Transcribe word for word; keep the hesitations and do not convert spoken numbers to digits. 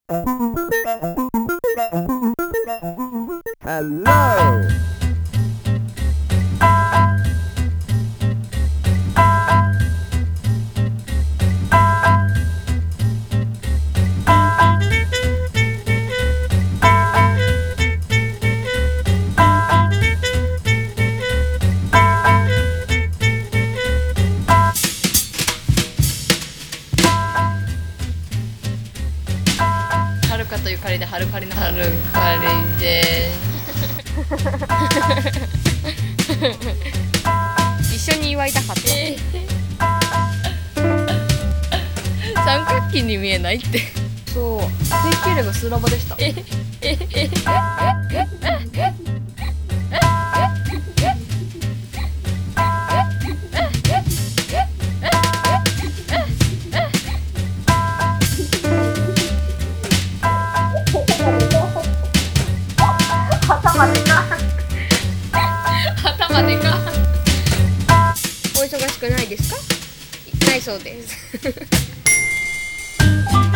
Hello! はるかとゆかりではるかりのはるかりで一緒に祝いたかった三角形に見えないってそう定型例がスラバでした頭でか頭でかお忙しくないですか？ないそうです